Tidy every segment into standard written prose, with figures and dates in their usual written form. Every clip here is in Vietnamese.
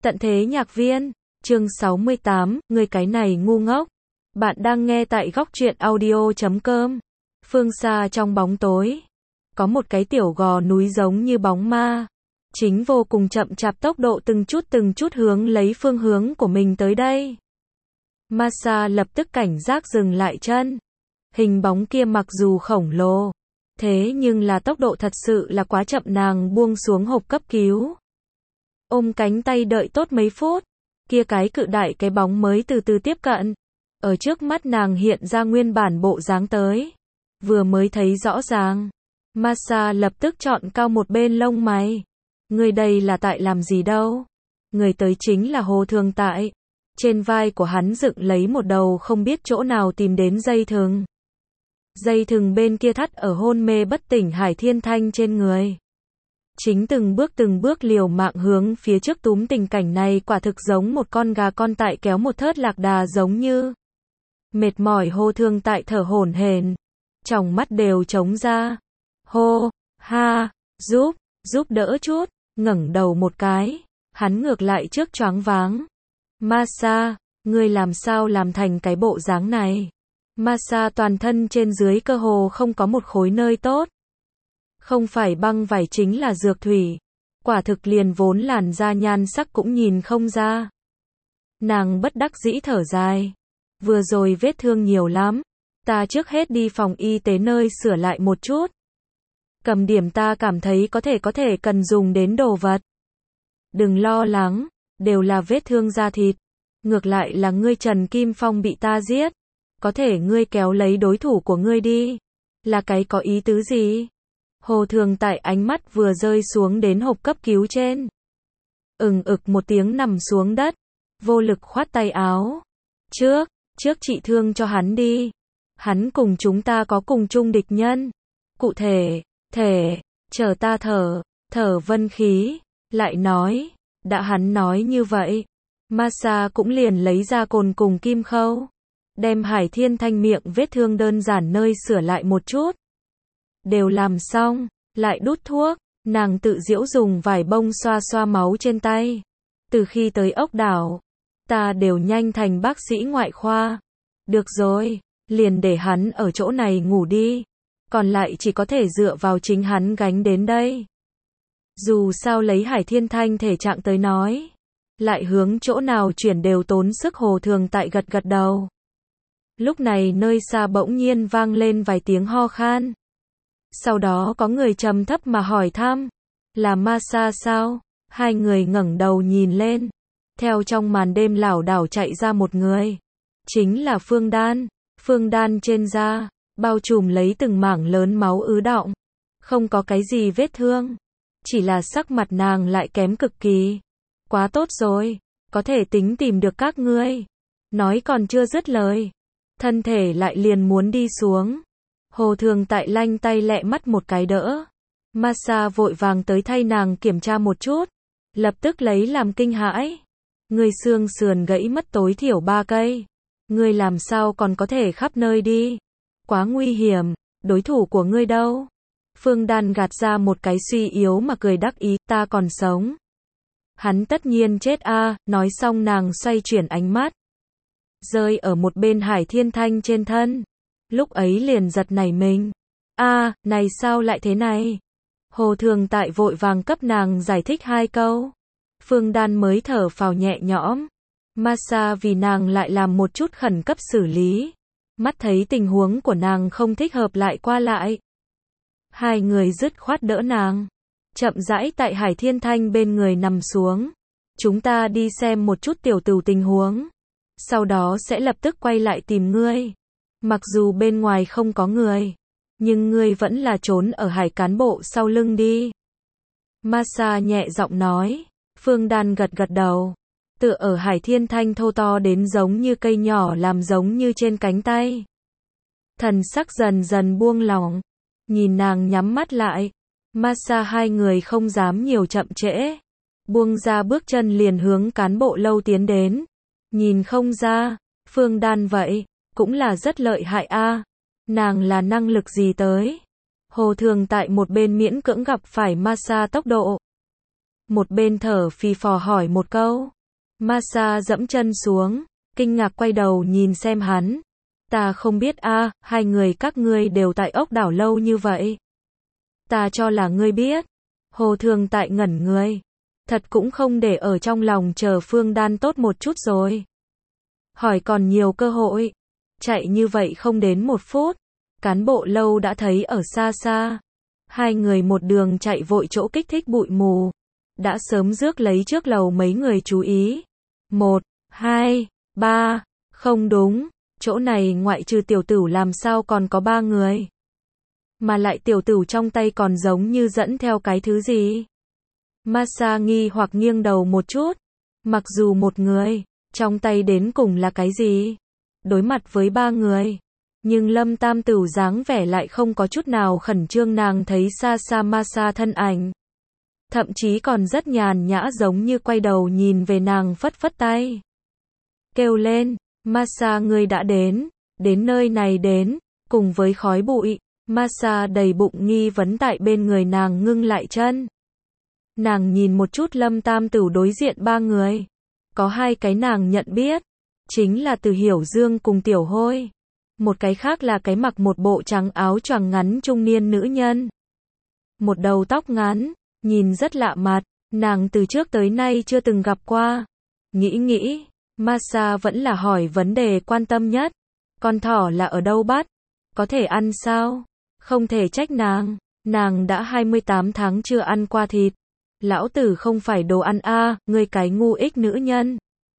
Tận thế nhạc viên, chương 68, người cái này ngu ngốc. Bạn đang nghe tại góc truyện audio.com. Phương xa trong bóng tối, có một cái tiểu gò núi giống như bóng ma. Chính vô cùng chậm chạp tốc độ từng chút hướng lấy phương hướng của mình tới đây. Masa lập tức cảnh giác dừng lại chân. Hình bóng kia mặc dù khổng lồ, thế nhưng là tốc độ thật sự là quá chậm, nàng buông xuống hộp cấp cứu. Ôm cánh tay đợi tốt mấy phút, kia cái cự đại cái bóng mới từ từ tiếp cận. Ở trước mắt nàng hiện ra nguyên bản bộ dáng tới. Vừa mới thấy rõ ràng, Masa lập tức chọn cao một bên lông mày. Người đây là tại làm gì đâu? Người tới chính là Hồ Thường Tại. Trên vai của hắn dựng lấy một đầu không biết chỗ nào tìm đến dây thừng. Dây thừng bên kia thắt ở hôn mê bất tỉnh Hải Thiên Thanh trên người. Chính từng bước liều mạng hướng phía trước túm, tình cảnh này quả thực giống một con gà con tại kéo một thớt lạc đà giống như. Mệt mỏi Hồ Thường Tại thở hổn hển, tròng mắt đều trống ra. Hô, ha, giúp đỡ chút, ngẩng đầu một cái, hắn ngược lại trước choáng váng. Masa, ngươi làm sao làm thành cái bộ dáng này? Masa toàn thân trên dưới cơ hồ không có một khối nơi tốt. Không phải băng vải chính là dược thủy. Quả thực liền vốn làn da nhan sắc cũng nhìn không ra. Nàng bất đắc dĩ thở dài. Vừa rồi vết thương nhiều lắm. Ta trước hết đi phòng y tế nơi sửa lại một chút. Cầm điểm ta cảm thấy có thể cần dùng đến đồ vật. Đừng lo lắng, đều là vết thương da thịt. Ngược lại là ngươi Trần Kim Phong bị ta giết. Có thể ngươi kéo lấy đối thủ của ngươi đi. Là cái có ý tứ gì? Hồ Thường Tại ánh mắt vừa rơi xuống đến hộp cấp cứu trên. Một tiếng nằm xuống đất. Vô lực khoát tay áo. Trước trị thương cho hắn đi. Hắn cùng chúng ta có cùng chung địch nhân. Cụ thể, chờ ta thở vân khí. Lại nói, đã hắn nói như vậy. Masa cũng liền lấy ra cồn cùng kim khâu. Đem Hải Thiên Thanh miệng vết thương đơn giản nơi sửa lại một chút. Đều làm xong, lại đút thuốc, nàng tự giễu dùng vải bông xoa xoa máu trên tay. Từ khi tới ốc đảo, ta đều nhanh thành bác sĩ ngoại khoa. Được rồi, liền để hắn ở chỗ này ngủ đi. Còn lại chỉ có thể dựa vào chính hắn gánh đến đây. Dù sao lấy Hải Thiên Thanh thể trạng tới nói, lại hướng chỗ nào chuyển đều tốn sức. Hồ Thường Tại gật đầu. Lúc này nơi xa bỗng nhiên vang lên vài tiếng ho khan. Sau đó có người trầm thấp mà hỏi thăm, là Masa sao? Hai người ngẩng đầu nhìn lên, theo trong màn đêm lảo đảo chạy ra một người, chính là Phương Đan. Phương Đan trên da bao trùm lấy từng mảng lớn máu ứ đọng, không có cái gì vết thương, chỉ là sắc mặt nàng lại kém cực kỳ. Quá tốt rồi, có thể tính tìm được các ngươi. Nói còn chưa dứt lời, thân thể lại liền muốn đi xuống. Hồ Thường Tại lanh tay lẹ mắt một cái đỡ. Masa vội vàng tới thay nàng kiểm tra một chút. Lập tức lấy làm kinh hãi. Ngươi xương sườn gãy mất tối thiểu 3 cây. Ngươi làm sao còn có thể khắp nơi đi? Quá nguy hiểm, đối thủ của ngươi đâu? Phương Đan gạt ra một cái suy yếu mà cười đắc ý, ta còn sống. Hắn tất nhiên chết a. Nói xong nàng xoay chuyển ánh mắt, rơi ở một bên Hải Thiên Thanh trên thân. Lúc ấy liền giật nảy mình. Này sao lại thế này? Hồ Thường Tại vội vàng cấp nàng giải thích 2 câu. Phương Đan mới thở phào nhẹ nhõm. Masa vì nàng lại làm một chút khẩn cấp xử lý. Mắt thấy tình huống của nàng không thích hợp lại qua lại. Hai người dứt khoát đỡ nàng. Chậm rãi tại Hải Thiên Thanh bên người nằm xuống. Chúng ta đi xem một chút tiểu tử tình huống. Sau đó sẽ lập tức quay lại tìm ngươi. Mặc dù bên ngoài không có người, nhưng ngươi vẫn là trốn ở Hải cán bộ sau lưng đi. Masa nhẹ giọng nói. Phương Đan gật đầu. Tựa ở Hải Thiên Thanh thô to đến giống như cây nhỏ làm giống như trên cánh tay. Thần sắc dần dần buông lỏng. Nhìn nàng nhắm mắt lại. Masa hai người không dám nhiều chậm trễ. Buông ra bước chân liền hướng cán bộ lâu tiến đến. Nhìn không ra, Phương Đan vậy cũng là rất lợi hại a. Nàng là năng lực gì tới? Hồ Thường Tại một bên miễn cưỡng gặp phải Masa tốc độ. Một bên thở phì phò hỏi một câu. Masa dẫm chân xuống, kinh ngạc quay đầu nhìn xem hắn. Ta không biết a, hai người các ngươi đều tại ốc đảo lâu như vậy. Ta cho là ngươi biết. Hồ Thường Tại ngẩn người. Thật cũng không để ở trong lòng, chờ Phương Đan tốt một chút rồi. Hỏi còn nhiều cơ hội. Chạy như vậy không đến 1 phút. Cán bộ lâu đã thấy ở xa xa. Hai người một đường chạy vội, chỗ kích thích bụi mù. Đã sớm rước lấy trước lầu mấy người chú ý. 1, 2, 3, không đúng. Chỗ này ngoại trừ tiểu tửu làm sao còn có 3 người. Mà lại tiểu tửu trong tay còn giống như dẫn theo cái thứ gì. Masa nghi hoặc nghiêng đầu một chút. Mặc dù một người, trong tay đến cùng là cái gì? Đối mặt với 3 người. Nhưng Lâm Tam Tửu dáng vẻ lại không có chút nào khẩn trương, nàng thấy xa xa Masa thân ảnh. Thậm chí còn rất nhàn nhã, giống như quay đầu nhìn về nàng, phất phất tay. Kêu lên, Masa ngươi đã đến nơi này đến, cùng với khói bụi. Masa đầy bụng nghi vấn tại bên người nàng ngưng lại chân. Nàng nhìn một chút Lâm Tam Tửu đối diện 3 người. Có 2 cái nàng nhận biết. Chính là Từ Hiểu Dương cùng Tiểu Hôi. Một cái khác là cái mặc một bộ trắng áo choàng ngắn trung niên nữ nhân. Một đầu tóc ngắn, nhìn rất lạ mặt, nàng từ trước tới nay chưa từng gặp qua. Nghĩ, Masa vẫn là hỏi vấn đề quan tâm nhất. Con thỏ là ở đâu bắt? Có thể ăn sao? Không thể trách nàng đã 28 tháng chưa ăn qua thịt. Lão tử không phải đồ ăn a, ngươi cái ngu ích nữ nhân.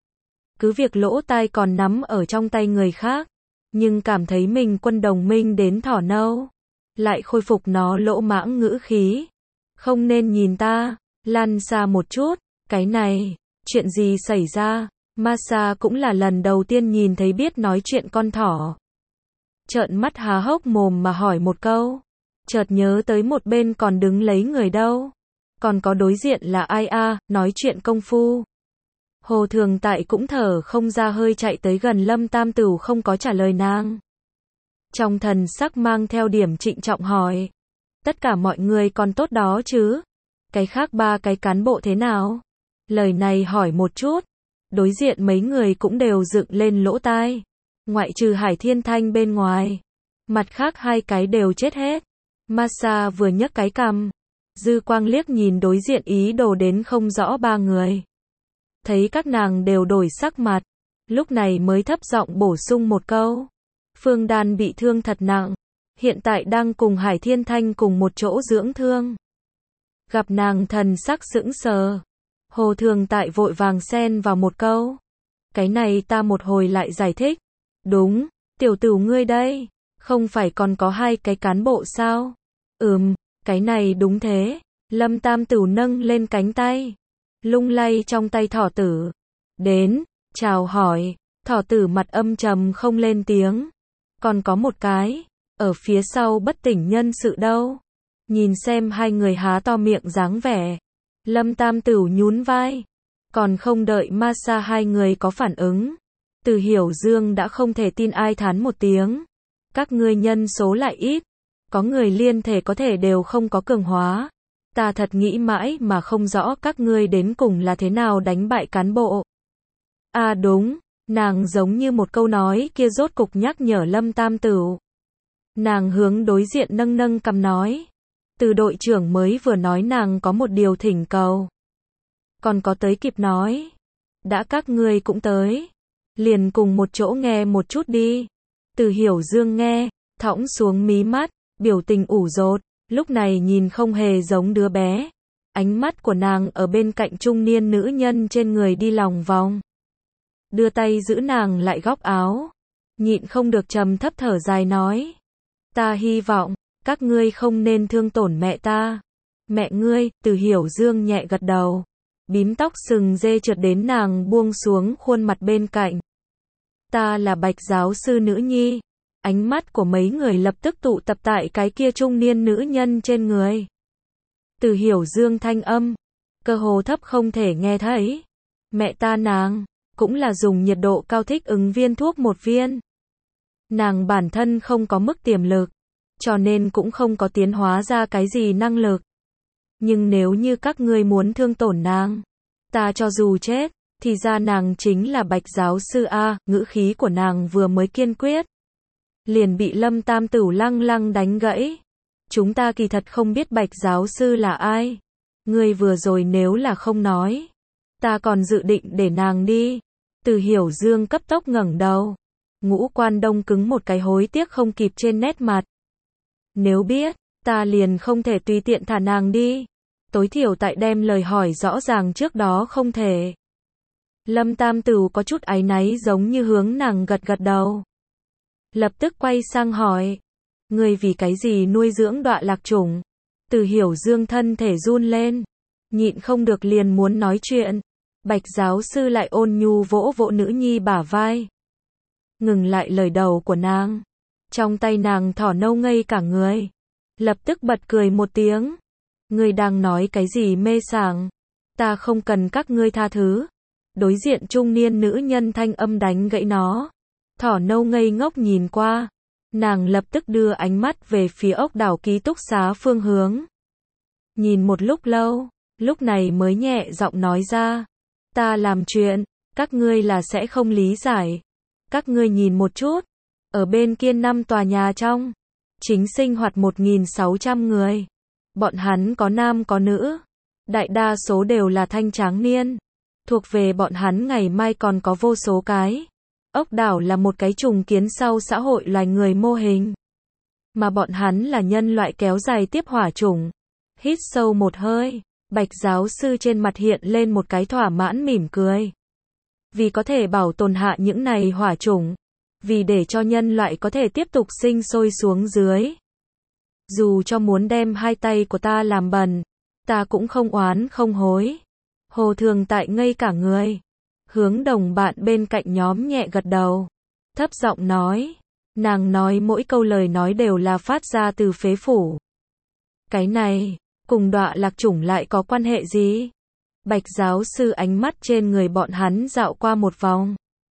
Cứ việc lỗ tai còn nắm ở trong tay người khác, nhưng cảm thấy mình quân đồng minh đến thỏ nâu. Lại khôi phục nó lỗ mãng ngữ khí. Không nên nhìn ta, lăn xa một chút, cái này, chuyện gì xảy ra? Masa cũng là lần đầu tiên nhìn thấy biết nói chuyện con thỏ. Trợn mắt há hốc mồm mà hỏi một câu. Chợt nhớ tới một bên còn đứng lấy người đâu. Còn có đối diện là ai a, nói chuyện công phu. Hồ Thường Tại cũng thở không ra hơi, chạy tới gần Lâm Tam Tửu, không có trả lời nàng. Trong thần sắc mang theo điểm trịnh trọng hỏi. Tất cả mọi người còn tốt đó chứ? Cái khác 3 cái cán bộ thế nào? Lời này hỏi một chút. Đối diện mấy người cũng đều dựng lên lỗ tai. Ngoại trừ Hải Thiên Thanh bên ngoài. Mặt khác 2 cái đều chết hết. Masa vừa nhấc cái cằm. Dư quang liếc nhìn đối diện, ý đồ đến không rõ 3 người. Thấy các nàng đều đổi sắc mặt. Lúc này mới thấp giọng bổ sung một câu. Phương Đan bị thương thật nặng. Hiện tại đang cùng Hải Thiên Thanh cùng một chỗ dưỡng thương. Gặp nàng thần sắc sững sờ. Hồ Thường Tại vội vàng xen vào một câu. Cái này ta một hồi lại giải thích. Đúng, tiểu tửu ngươi đây. Không phải còn có 2 cái cán bộ sao? Cái này đúng thế. Lâm Tam Tửu nâng lên cánh tay. Lung lay trong tay thỏ tử. Đến, chào hỏi. Thỏ tử mặt âm trầm không lên tiếng. Còn có một cái. Ở phía sau bất tỉnh nhân sự đâu. Nhìn xem 2 người há to miệng dáng vẻ. Lâm Tam Tửu nhún vai. Còn không đợi Masa 2 người có phản ứng. Từ Hiểu Dương đã không thể tin, ai thán một tiếng. Các ngươi nhân số lại ít. Có người liên thể có thể đều không có cường hóa. Ta thật nghĩ mãi mà không rõ các ngươi đến cùng là thế nào đánh bại cán bộ. À đúng, nàng giống như một câu nói kia rốt cục nhắc nhở Lâm Tam Tửu. Nàng hướng đối diện nâng nâng cằm nói. Từ đội trưởng mới vừa nói nàng có một điều thỉnh cầu. Còn có tới kịp nói. Đã các ngươi cũng tới. Liền cùng một chỗ nghe một chút đi. Từ Hiểu Dương nghe, thõng xuống mí mắt, biểu tình ủ rột. Lúc này nhìn không hề giống đứa bé. Ánh mắt của nàng ở bên cạnh trung niên nữ nhân trên người đi lòng vòng. Đưa tay giữ nàng lại góc áo. Nhịn không được trầm thấp thở dài nói. Ta hy vọng, các ngươi không nên thương tổn mẹ ta. Mẹ ngươi, Từ Hiểu Dương nhẹ gật đầu. Bím tóc sừng dê trượt đến nàng buông xuống khuôn mặt bên cạnh. Ta là Bạch giáo sư nữ nhi. Ánh mắt của mấy người lập tức tụ tập tại cái kia trung niên nữ nhân trên người. Từ Hiểu Dương thanh âm, cơ hồ thấp không thể nghe thấy. Mẹ ta nàng, cũng là dùng nhiệt độ cao thích ứng viên thuốc 1 viên. Nàng bản thân không có mức tiềm lực, cho nên cũng không có tiến hóa ra cái gì năng lực. Nhưng nếu như các ngươi muốn thương tổn nàng, ta cho dù chết, Thì ra nàng chính là Bạch giáo sư a, ngữ khí của nàng vừa mới kiên quyết. Liền bị Lâm Tam Tửu lăng lăng đánh gãy. Chúng ta kỳ thật không biết Bạch giáo sư là ai. Ngươi vừa rồi nếu là không nói. Ta còn dự định để nàng đi. Từ Hiểu Dương cấp tốc ngẩng đầu. Ngũ Quan đông cứng một cái hối tiếc không kịp trên nét mặt. Nếu biết, ta liền không thể tùy tiện thả nàng đi. Tối thiểu tại đem lời hỏi rõ ràng trước đó không thể. Lâm Tam Tửu có chút áy náy giống như hướng nàng gật gật đầu. Lập tức quay sang hỏi. Ngươi vì cái gì nuôi dưỡng Đọa Lạc Chủng? Từ Hiểu Dương thân thể run lên. Nhịn không được liền muốn nói chuyện. Bạch giáo sư lại ôn nhu vỗ vỗ nữ nhi bả vai. Ngừng lại lời đầu của nàng. Trong tay nàng thỏ nâu ngây cả người. Lập tức bật cười một tiếng. Ngươi đang nói cái gì mê sảng? Ta không cần các ngươi tha thứ. Đối diện trung niên nữ nhân thanh âm đánh gãy nó. Thỏ nâu ngây ngốc nhìn qua. Nàng lập tức đưa ánh mắt về phía ốc đảo ký túc xá phương hướng. Nhìn một lúc lâu, lúc này mới nhẹ giọng nói ra. Ta làm chuyện, các ngươi là sẽ không lý giải. Các ngươi nhìn một chút. Ở bên kia 5 tòa nhà trong. Chính sinh hoạt 1.600 người. Bọn hắn có nam có nữ. Đại đa số đều là thanh tráng niên. Thuộc về bọn hắn ngày mai còn có vô số cái. Ốc đảo là một cái trùng kiến sau xã hội loài người mô hình. Mà bọn hắn là nhân loại kéo dài tiếp hỏa chủng. Hít sâu một hơi. Bạch giáo sư trên mặt hiện lên một cái thỏa mãn mỉm cười. Vì có thể bảo tồn hạ những này hỏa chủng. Vì để cho nhân loại có thể tiếp tục sinh sôi xuống dưới. Dù cho muốn đem hai tay của ta làm bẩn, ta cũng không oán không hối. Hồ Thường Tại ngây cả người. Hướng đồng bạn bên cạnh nhóm nhẹ gật đầu. Thấp giọng nói. Nàng nói mỗi câu lời nói đều là phát ra từ phế phủ. Cái này, cùng Đọa Lạc Chủng lại có quan hệ gì? Bạch giáo sư ánh mắt trên người bọn hắn dạo qua một vòng.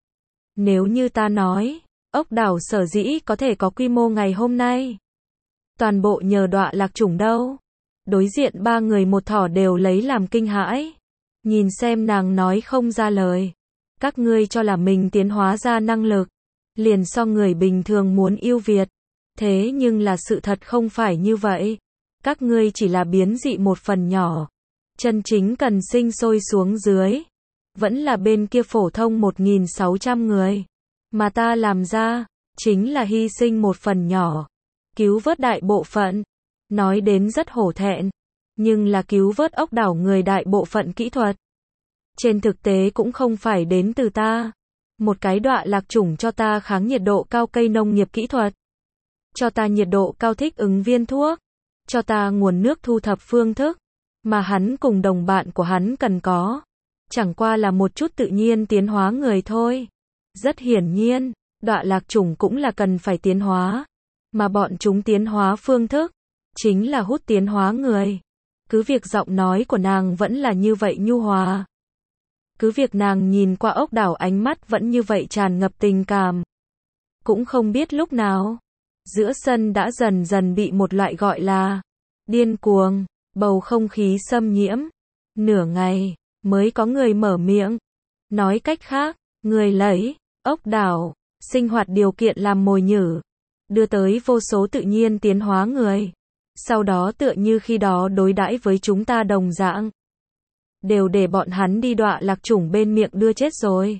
Nếu như ta nói, ốc đảo sở dĩ có thể có quy mô ngày hôm nay. Toàn bộ nhờ Đọa Lạc Chủng đâu. Đối diện 3 người một thỏ đều lấy làm kinh hãi. Nhìn xem nàng nói không ra lời. Các ngươi cho là mình tiến hóa ra năng lực. Liền so người bình thường muốn yêu Việt. Thế nhưng là sự thật không phải như vậy. Các ngươi chỉ là biến dị một phần nhỏ. Chân chính cần sinh sôi xuống dưới. Vẫn là bên kia phổ thông 1.600 người. Mà ta làm ra, chính là hy sinh một phần nhỏ. Cứu vớt đại bộ phận. Nói đến rất hổ thẹn. Nhưng là cứu vớt ốc đảo người đại bộ phận kỹ thuật. Trên thực tế cũng không phải đến từ ta. Một cái Đọa Lạc Chủng cho ta kháng nhiệt độ cao cây nông nghiệp kỹ thuật. Cho ta nhiệt độ cao thích ứng viên thuốc. Cho ta nguồn nước thu thập phương thức. Mà hắn cùng đồng bạn của hắn cần có. Chẳng qua là một chút tự nhiên tiến hóa người thôi. Rất hiển nhiên, Đọa Lạc Chủng cũng là cần phải tiến hóa. Mà bọn chúng tiến hóa phương thức. Chính là hút tiến hóa người. Cứ việc giọng nói của nàng vẫn là như vậy nhu hòa. Cứ việc nàng nhìn qua ốc đảo ánh mắt vẫn như vậy tràn ngập tình cảm. Cũng không biết lúc nào. Giữa sân đã dần dần bị một loại gọi là điên cuồng, bầu không khí xâm nhiễm. Nửa ngày, mới có người mở miệng. Nói cách khác, người lấy ốc đảo, sinh hoạt điều kiện làm mồi nhử. Đưa tới vô số tự nhiên tiến hóa người. Sau đó tựa như khi đó đối đãi với chúng ta đồng dạng. Đều để bọn hắn đi Đọa Lạc Chủng bên miệng đưa chết rồi.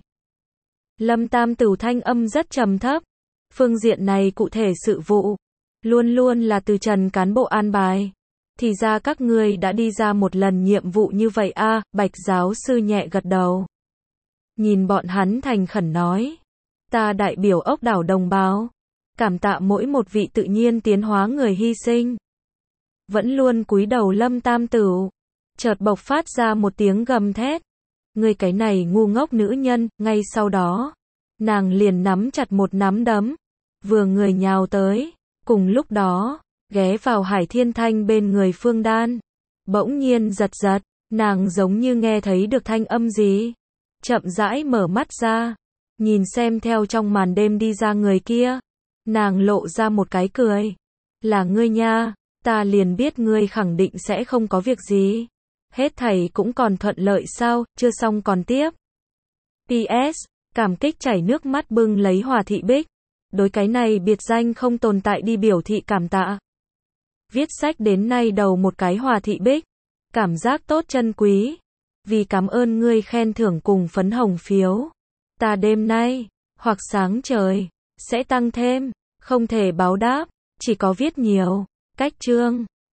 Lâm Tam Tửu thanh âm rất trầm thấp. Phương diện này cụ thể sự vụ. Luôn luôn là từ Trần cán bộ an bài. Thì ra các ngươi đã đi ra một lần nhiệm vụ như vậy a. Bạch giáo sư nhẹ gật đầu. Nhìn bọn hắn thành khẩn nói. Ta đại biểu ốc đảo đồng bào. Cảm tạ mỗi một vị tự nhiên tiến hóa người hy sinh. Vẫn luôn cúi đầu Lâm Tam Tửu. Chợt bộc phát ra một tiếng gầm thét. Ngươi cái này ngu ngốc nữ nhân, ngay sau đó. Nàng liền nắm chặt một nắm đấm. Vừa người nhào tới. Cùng lúc đó, ghé vào Hải Thiên Thanh bên người Phương Đan. Bỗng nhiên giật giật, nàng giống như nghe thấy được thanh âm gì. Chậm rãi mở mắt ra. Nhìn xem theo trong màn đêm đi ra người kia. Nàng lộ ra một cái cười. Là ngươi nha, ta liền biết ngươi khẳng định sẽ không có việc gì. Hết thảy cũng còn thuận lợi sao, chưa xong còn tiếp. PS, cảm kích chảy nước mắt bưng lấy Hòa Thị Bích. Đối cái này biệt danh không tồn tại đi biểu thị cảm tạ. Viết sách đến nay đầu một cái Hòa Thị Bích. Cảm giác tốt chân quý. Vì cảm ơn ngươi khen thưởng cùng phấn hồng phiếu. Ta đêm nay, hoặc sáng trời, sẽ tăng thêm. Không thể báo đáp, chỉ có viết nhiều. Cách chương.